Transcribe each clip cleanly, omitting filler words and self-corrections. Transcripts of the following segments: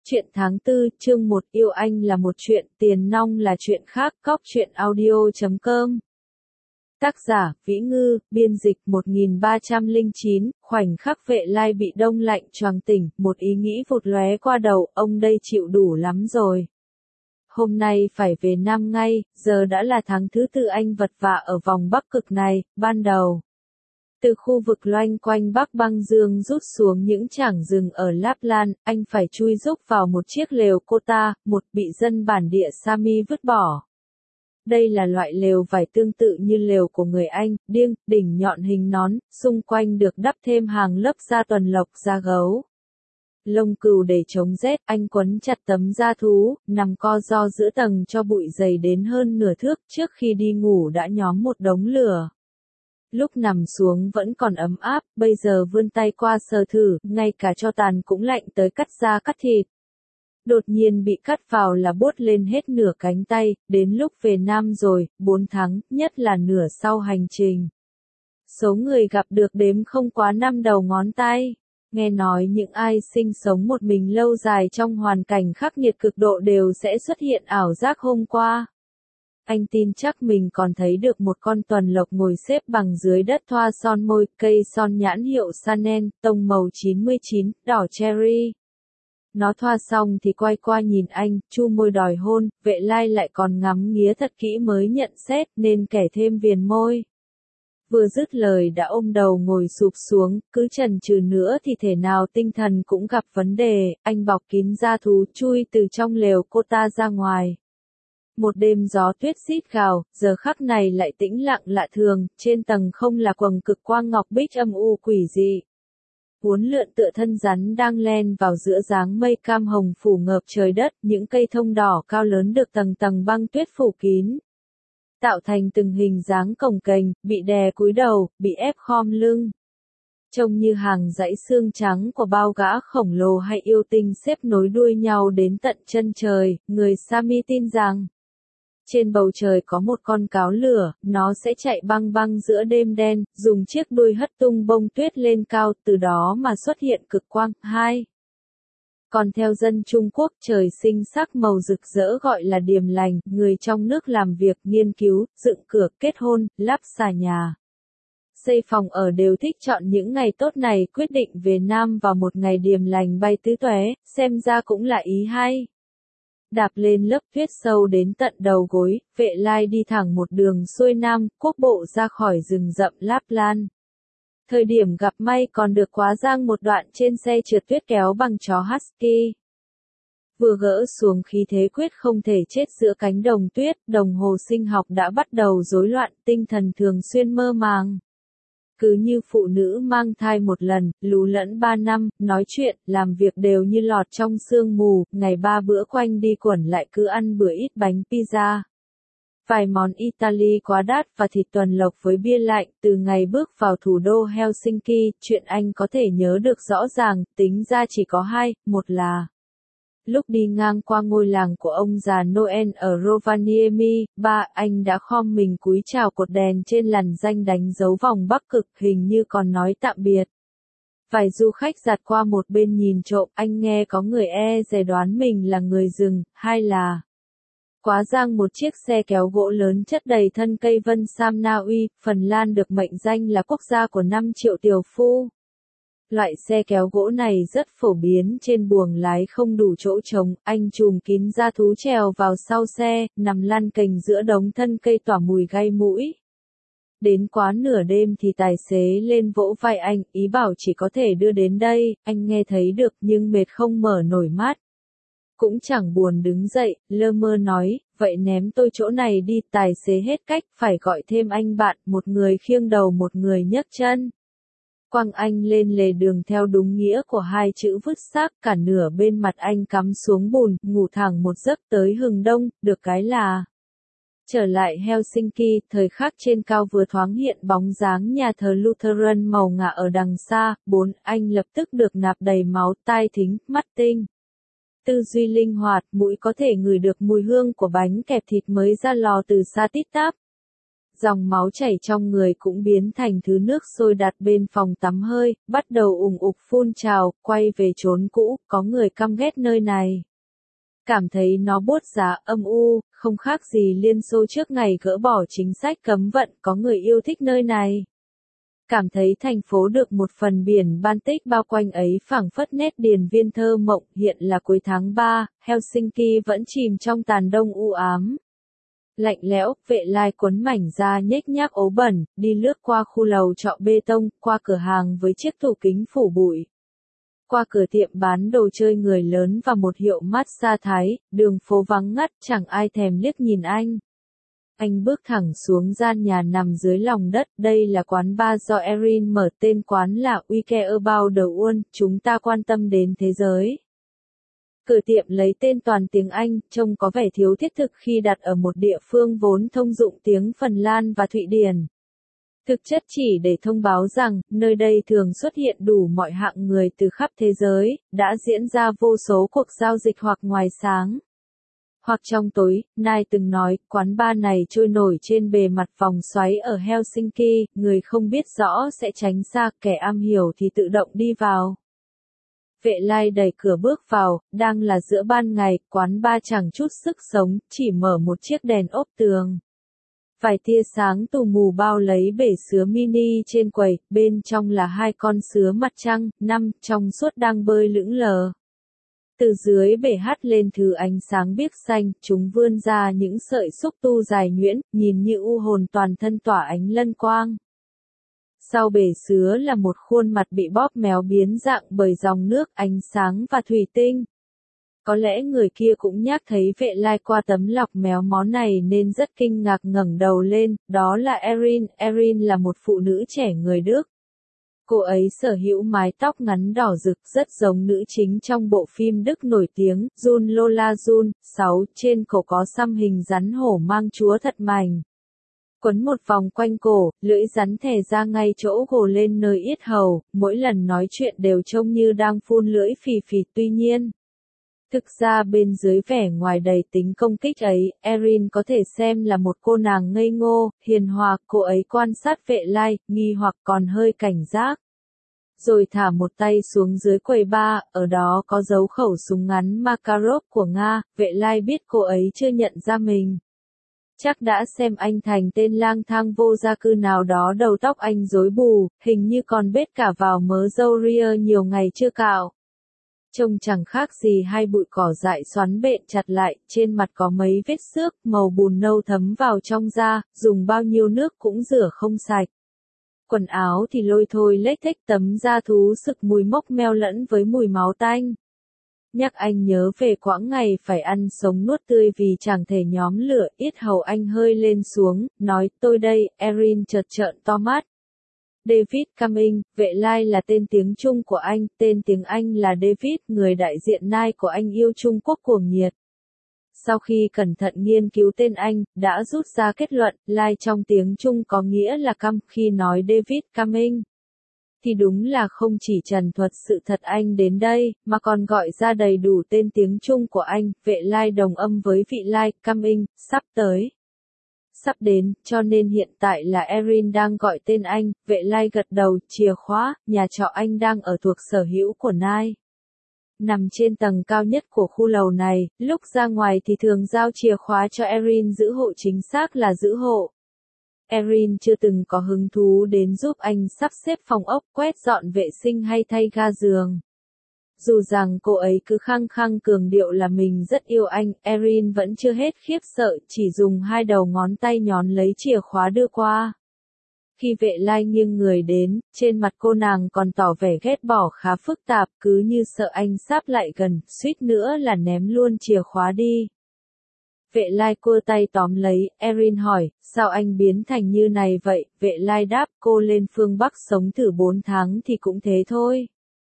Chuyện tháng 4, chương 1, yêu anh là một chuyện, tiền nong là chuyện khác. Cóc truyện audio.com. Tác giả, Vĩ Ngư, biên dịch 1309, khoảnh khắc Vệ Lai bị đông lạnh choàng tỉnh, một ý nghĩ vụt lóe qua đầu, ông đây chịu đủ lắm rồi. Hôm nay phải về Nam ngay, giờ đã là tháng thứ tư anh vật vã ở vòng Bắc Cực này, ban đầu. Từ khu vực loanh quanh Bắc Băng Dương rút xuống những trảng rừng ở Lapland, anh phải chui rúc vào một chiếc lều Kota, một bị dân bản địa Sami vứt bỏ. Đây là loại lều vải tương tự như lều của người Anh, điêng, đỉnh nhọn hình nón, xung quanh được đắp thêm hàng lớp da tuần lộc da gấu. Lông cừu để chống rét, anh quấn chặt tấm da thú, nằm co ro giữa tầng cho bụi dày đến hơn nửa thước, trước khi đi ngủ đã nhóm một đống lửa. Lúc nằm xuống vẫn còn ấm áp, bây giờ vươn tay qua sờ thử, ngay cả tro tàn cũng lạnh tới cắt da cắt thịt. Đột nhiên bị cắt vào là buốt lên hết nửa cánh tay, đến lúc về Nam rồi, 4 tháng, nhất là nửa sau hành trình. Số người gặp được đếm không quá 5 đầu ngón tay. Nghe nói những ai sinh sống một mình lâu dài trong hoàn cảnh khắc nghiệt cực độ đều sẽ xuất hiện ảo giác hôm qua. Anh tin chắc mình còn thấy được một con tuần lộc ngồi xếp bằng dưới đất thoa son môi, cây son nhãn hiệu Chanel, tông màu 99, đỏ cherry. Nó thoa xong thì quay qua nhìn anh, chu môi đòi hôn, Vệ Lai lại còn ngắm nghía thật kỹ mới nhận xét nên kẻ thêm viền môi. Vừa dứt lời đã ôm đầu ngồi sụp xuống, cứ chần chừ nữa thì thể nào tinh thần cũng gặp vấn đề, anh bọc kín da thú chui từ trong lều Kota ra ngoài. Một đêm gió tuyết rít gào, giờ khắc này lại tĩnh lặng lạ thường, trên tầng không là quầng cực quang ngọc bích âm u quỷ dị. Uốn lượn tựa thân rắn đang len vào giữa dáng mây cam hồng phủ ngợp trời đất, những cây thông đỏ cao lớn được tầng tầng băng tuyết phủ kín. Tạo thành từng hình dáng cồng kềnh, bị đè cúi đầu, bị ép khom lưng. Trông như hàng dãy xương trắng của bao gã khổng lồ hay yêu tinh xếp nối đuôi nhau đến tận chân trời, người Sami tin rằng trên bầu trời có một con cáo lửa, nó sẽ chạy băng băng giữa đêm đen, dùng chiếc đuôi hất tung bông tuyết lên cao, từ đó mà xuất hiện cực quang. 2. Còn theo dân Trung Quốc, trời sinh sắc màu rực rỡ gọi là điềm lành, người trong nước làm việc, nghiên cứu, dựng cửa, kết hôn, lắp xà nhà, xây phòng ở đều thích chọn những ngày tốt này, quyết định về Nam vào một ngày điềm lành bay tứ tóe, xem ra cũng là ý hay. Đạp lên lớp tuyết sâu đến tận đầu gối, Vệ Lai đi thẳng một đường xuôi Nam, quốc bộ ra khỏi rừng rậm Lapland. Thời điểm gặp may còn được quá giang một đoạn trên xe trượt tuyết kéo bằng chó Husky. Vừa gỡ xuống khí thế quyết không thể chết giữa cánh đồng tuyết, đồng hồ sinh học đã bắt đầu rối loạn, tinh thần thường xuyên mơ màng. Cứ như phụ nữ mang thai một lần, lú lẫn 3 năm, nói chuyện, làm việc đều như lọt trong sương mù, ngày 3 bữa quanh đi quẩn lại cứ ăn bữa ít bánh pizza. Vài món Italy quá đắt và thịt tuần lộc với bia lạnh, từ ngày bước vào thủ đô Helsinki, chuyện anh có thể nhớ được rõ ràng, tính ra chỉ có 2, một là lúc đi ngang qua ngôi làng của ông già Noel ở Rovaniemi, 3. Anh đã khom mình cúi chào cột đèn trên làn danh đánh dấu vòng Bắc Cực, hình như còn nói tạm biệt. Vài du khách giặt qua một bên nhìn trộm, anh nghe có người dè đoán mình là người rừng. 2 là quá giang một chiếc xe kéo gỗ lớn chất đầy thân cây vân sam Na Uy, Phần Lan được mệnh danh là quốc gia của 5 triệu tiểu phu. Loại xe kéo gỗ này rất phổ biến trên buồng lái không đủ chỗ trống, anh trùm kín da thú trèo vào sau xe, nằm lăn kềnh giữa đống thân cây tỏa mùi gai mũi. Đến quá nửa đêm thì tài xế lên vỗ vai anh, ý bảo chỉ có thể đưa đến đây, anh nghe thấy được nhưng mệt không mở nổi mắt. Cũng chẳng buồn đứng dậy, lơ mơ nói, vậy ném tôi chỗ này đi, tài xế hết cách, phải gọi thêm anh bạn, một người khiêng đầu một người nhấc chân. Quăng anh lên lề đường theo đúng nghĩa của hai chữ vứt xác, cả nửa bên mặt anh cắm xuống bùn, ngủ thẳng một giấc tới hừng đông, được cái là trở lại Helsinki, thời khắc trên cao vừa thoáng hiện bóng dáng nhà thờ Lutheran màu ngà ở đằng xa. 4. Anh lập tức được nạp đầy máu, tai thính, mắt tinh. Tư duy linh hoạt, mũi có thể ngửi được mùi hương của bánh kẹp thịt mới ra lò từ xa tít tắp. Dòng máu chảy trong người cũng biến thành thứ nước sôi đặt bên phòng tắm hơi, bắt đầu ùng ục phun trào, quay về chốn cũ, có người căm ghét nơi này. Cảm thấy nó buốt giá, âm u, không khác gì Liên Xô trước ngày gỡ bỏ chính sách cấm vận, có người yêu thích nơi này. Cảm thấy thành phố được một phần biển Baltic bao quanh ấy phảng phất nét điền viên thơ mộng. Hiện là cuối tháng 3, Helsinki vẫn chìm trong tàn đông u ám. Lạnh lẽo, Vệ Lai quấn mảnh da nhếch nhác ố bẩn, đi lướt qua khu lầu trọ bê tông, qua cửa hàng với chiếc tủ kính phủ bụi. Qua cửa tiệm bán đồ chơi người lớn và một hiệu massage Thái, đường phố vắng ngắt, chẳng ai thèm liếc nhìn anh. Anh bước thẳng xuống gian nhà nằm dưới lòng đất, đây là quán bar do Erin mở, tên quán là We Care About the World, chúng ta quan tâm đến thế giới. Cửa tiệm lấy tên toàn tiếng Anh, trông có vẻ thiếu thiết thực khi đặt ở một địa phương vốn thông dụng tiếng Phần Lan và Thụy Điển. Thực chất chỉ để thông báo rằng, nơi đây thường xuất hiện đủ mọi hạng người từ khắp thế giới, đã diễn ra vô số cuộc giao dịch hoặc ngoài sáng. Hoặc trong tối, Nai từng nói, quán bar này trôi nổi trên bề mặt vòng xoáy ở Helsinki, người không biết rõ sẽ tránh xa, kẻ am hiểu thì tự động đi vào. Vệ Lai đẩy cửa bước vào, đang là giữa ban ngày, quán bar chẳng chút sức sống, chỉ mở một chiếc đèn ốp tường. Vài tia sáng tù mù bao lấy bể sứa mini trên quầy, bên trong là hai con sứa mặt trăng, trong suốt đang bơi lững lờ. Từ dưới bể hắt lên thứ ánh sáng biếc xanh, chúng vươn ra những sợi xúc tu dài nhuyễn, nhìn như u hồn toàn thân tỏa ánh lân quang. Sau bể sứa là một khuôn mặt bị bóp méo biến dạng bởi dòng nước, ánh sáng và thủy tinh. Có lẽ người kia cũng nhắc thấy Vệ Lai qua tấm lọc méo mó này nên rất kinh ngạc ngẩng đầu lên, đó là Erin. Erin là một phụ nữ trẻ người Đức. Cô ấy sở hữu mái tóc ngắn đỏ rực rất giống nữ chính trong bộ phim Đức nổi tiếng, Jun Lola Jun, 6, trên cổ có xăm hình rắn hổ mang chúa thật mảnh. Quấn một vòng quanh cổ, lưỡi rắn thè ra ngay chỗ gồ lên nơi yết hầu, mỗi lần nói chuyện đều trông như đang phun lưỡi phì phì. Tuy nhiên, thực ra bên dưới vẻ ngoài đầy tính công kích ấy, Erin có thể xem là một cô nàng ngây ngô, hiền hòa. Cô ấy quan sát Vệ Lai, nghi hoặc còn hơi cảnh giác. Rồi thả một tay xuống dưới quầy bar, ở đó có dấu khẩu súng ngắn Makarov của Nga. Vệ Lai biết cô ấy chưa nhận ra mình. Chắc đã xem anh thành tên lang thang vô gia cư nào đó, đầu tóc anh rối bù, hình như còn bết cả vào mớ râu ria nhiều ngày chưa cạo. Trông chẳng khác gì hai bụi cỏ dại xoắn bện chặt lại, trên mặt có mấy vết xước, màu bùn nâu thấm vào trong da, dùng bao nhiêu nước cũng rửa không sạch. Quần áo thì lôi thôi lếch thếch, tấm da thú sực mùi mốc meo lẫn với mùi máu tanh. Nhắc anh nhớ về quãng ngày phải ăn sống nuốt tươi vì chẳng thể nhóm lửa, yết hầu anh hơi lên xuống, nói, tôi đây. Erin chợt trợn to mắt. David Cumming, Vệ Lai là tên tiếng Trung của anh, tên tiếng Anh là David, người đại diện Nai của anh yêu Trung Quốc cuồng nhiệt. Sau khi cẩn thận nghiên cứu tên anh, đã rút ra kết luận, Lai trong tiếng Trung có nghĩa là căm. Khi nói David Cumming, thì đúng là không chỉ trần thuật sự thật anh đến đây, mà còn gọi ra đầy đủ tên tiếng Trung của anh. Vệ Lai đồng âm với vị Lai, Cumming, sắp tới. Sắp đến, cho nên hiện tại là Erin đang gọi tên anh. Vệ Lai gật đầu, chìa khóa, nhà trọ anh đang ở thuộc sở hữu của Nai. Nằm trên tầng cao nhất của khu lầu này, lúc ra ngoài thì thường giao chìa khóa cho Erin giữ hộ, chính xác là giữ hộ. Erin chưa từng có hứng thú đến giúp anh sắp xếp phòng ốc, quét dọn vệ sinh hay thay ga giường. Dù rằng cô ấy cứ khăng khăng cường điệu là mình rất yêu anh, Erin vẫn chưa hết khiếp sợ, chỉ dùng hai đầu ngón tay nhón lấy chìa khóa đưa qua. Khi Vệ Lai nghiêng người đến, trên mặt cô nàng còn tỏ vẻ ghét bỏ khá phức tạp, cứ như sợ anh sắp lại gần, suýt nữa là ném luôn chìa khóa đi. Vệ Lai cua tay tóm lấy, Erin hỏi, sao anh biến thành như này vậy? Vệ Lai đáp, cô lên phương Bắc sống thử 4 tháng thì cũng thế thôi.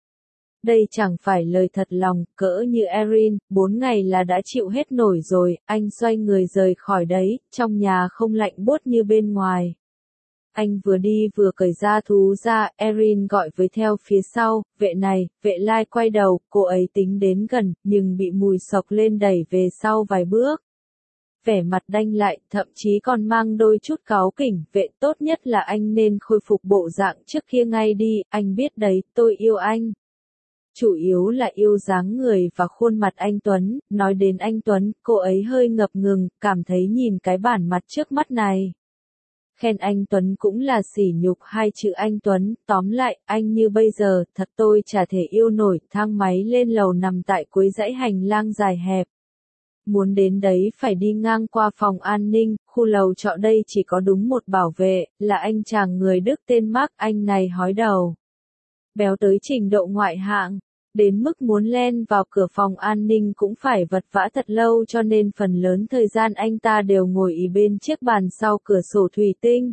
Đây chẳng phải lời thật lòng, cỡ như Erin, 4 ngày là đã chịu hết nổi rồi. Anh xoay người rời khỏi đấy, trong nhà không lạnh buốt như bên ngoài. Anh vừa đi vừa cởi da thú ra, Erin gọi với theo phía sau, vệ này. Vệ Lai quay đầu, cô ấy tính đến gần, nhưng bị mùi sộc lên đẩy về sau vài bước. vẻ mặt đanh lại, thậm chí còn mang đôi chút cáu kỉnh, vệ tốt nhất là anh nên khôi phục bộ dạng trước kia ngay đi, anh biết đấy, tôi yêu anh. Chủ yếu là yêu dáng người và khuôn mặt anh Tuấn, nói đến anh Tuấn, cô ấy hơi ngập ngừng, cảm thấy nhìn cái bản mặt trước mắt này. Khen anh Tuấn cũng là sỉ nhục hai chữ anh Tuấn, tóm lại, anh như bây giờ, thật tôi chả thể yêu nổi, thang máy lên lầu nằm tại cuối dãy hành lang dài hẹp. Muốn đến đấy phải đi ngang qua phòng an ninh, khu lầu trọ đây chỉ có đúng một bảo vệ, là anh chàng người Đức tên Mark, anh này hói đầu. Béo tới trình độ ngoại hạng, đến mức muốn len vào cửa phòng an ninh cũng phải vật vã thật lâu cho nên phần lớn thời gian anh ta đều ngồi ì bên chiếc bàn sau cửa sổ thủy tinh.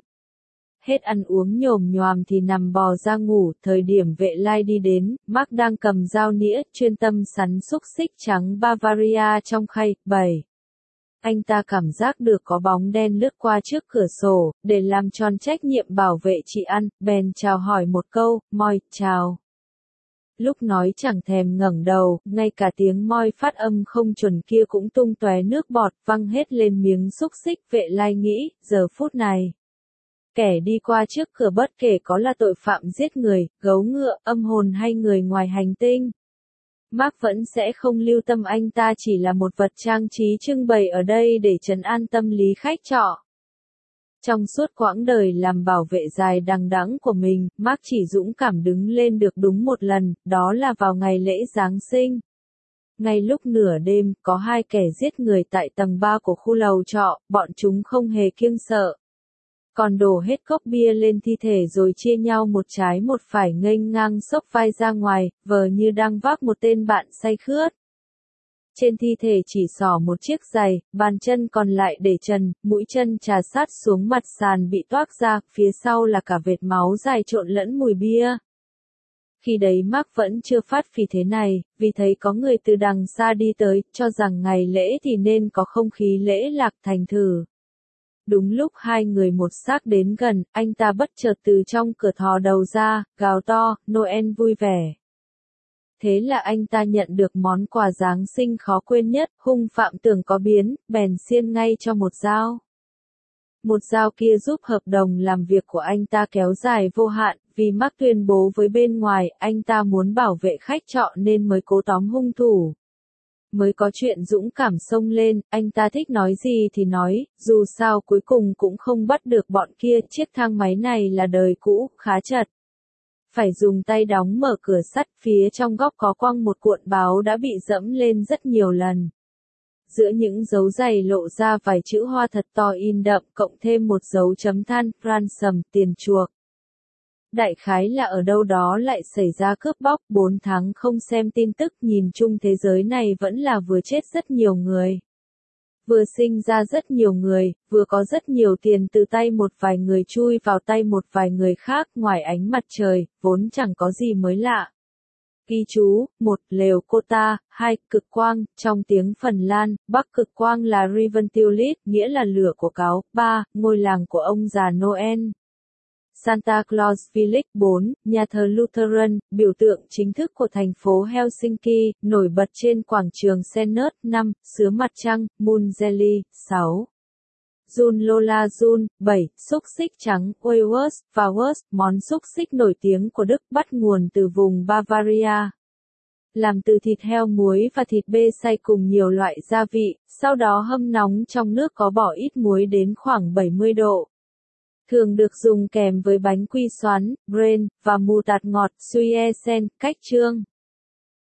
Hết ăn uống nhồm nhoàm thì nằm bò ra ngủ, thời điểm vệ lai đi đến, Mark đang cầm dao nĩa, chuyên tâm sắn xúc xích trắng Bavaria trong khay, 7. Anh ta cảm giác được có bóng đen lướt qua trước cửa sổ, để làm tròn trách nhiệm bảo vệ chị ăn, bèn chào hỏi một câu, moi, chào. Lúc nói chẳng thèm ngẩng đầu, ngay cả tiếng moi phát âm không chuẩn kia cũng tung tóe nước bọt văng hết lên miếng xúc xích, vệ lai nghĩ, giờ phút này. Kẻ đi qua trước cửa bất kể có là tội phạm giết người, gấu ngựa, âm hồn hay người ngoài hành tinh. Mark vẫn sẽ không lưu tâm anh ta chỉ là một vật trang trí trưng bày ở đây để trấn an tâm lý khách trọ. Trong suốt quãng đời làm bảo vệ dài đằng đẵng của mình, Mark chỉ dũng cảm đứng lên được đúng một lần, đó là vào ngày lễ Giáng sinh. Ngay lúc nửa đêm, có hai kẻ giết người tại tầng 3 của khu lầu trọ, bọn chúng không hề kiêng sợ. Còn đổ hết cốc bia lên thi thể rồi chia nhau một trái một phải nghênh ngang xốc vai ra ngoài, vờ như đang vác một tên bạn say khướt. Trên thi thể chỉ xỏ một chiếc giày, bàn chân còn lại để trần, mũi chân trà sát xuống mặt sàn bị toác ra, phía sau là cả vệt máu dài trộn lẫn mùi bia. Khi đấy Mark vẫn chưa phát vì thế này, vì thấy có người từ đằng xa đi tới, cho rằng ngày lễ thì nên có không khí lễ lạc thành thử. Đúng lúc hai người một xác đến gần, anh ta bất chợt từ trong cửa thò đầu ra, gào to, Noel vui vẻ. Thế là anh ta nhận được món quà Giáng sinh khó quên nhất, hung phạm tưởng có biến, bèn xiên ngay cho một dao. Một dao kia giúp hợp đồng làm việc của anh ta kéo dài vô hạn, vì Mark tuyên bố với bên ngoài, anh ta muốn bảo vệ khách trọ nên mới cố tóm hung thủ. Mới có chuyện dũng cảm xông lên, anh ta thích nói gì thì nói, dù sao cuối cùng cũng không bắt được bọn kia, chiếc thang máy này là đời cũ, khá chật. Phải dùng tay đóng mở cửa sắt, phía trong góc có quăng một cuộn báo đã bị dẫm lên rất nhiều lần. Giữa những dấu giày lộ ra vài chữ hoa thật to in đậm, cộng thêm một dấu chấm than, ransom, tiền chuộc. Đại khái là ở đâu đó lại xảy ra cướp bóc, 4 tháng không xem tin tức, nhìn chung thế giới này vẫn là vừa chết rất nhiều người. Vừa sinh ra rất nhiều người, vừa có rất nhiều tiền từ tay một vài người chui vào tay một vài người khác, ngoài ánh mặt trời, vốn chẳng có gì mới lạ. Ghi chú, 1. Lều Kota, 2. Cực quang, trong tiếng Phần Lan, Bắc cực quang là Riventiulis, nghĩa là lửa của cáo, 3. Ngôi làng của ông già Noel. Santa Claus Village 4, nhà thờ Lutheran, biểu tượng chính thức của thành phố Helsinki, nổi bật trên quảng trường Senat. 5. Sứa mặt trăng, Moon Jelly. 6. Jun Lola Jun. 7. Xúc xích trắng, Wurst và Wurst, món xúc xích nổi tiếng của Đức, bắt nguồn từ vùng Bavaria. Làm từ thịt heo muối và thịt bê xay cùng nhiều loại gia vị, sau đó hâm nóng trong nước có bỏ ít muối đến khoảng 70 độ. Thường được dùng kèm với bánh quy xoắn, bren, và mù tạt ngọt, suy sen, cách trương.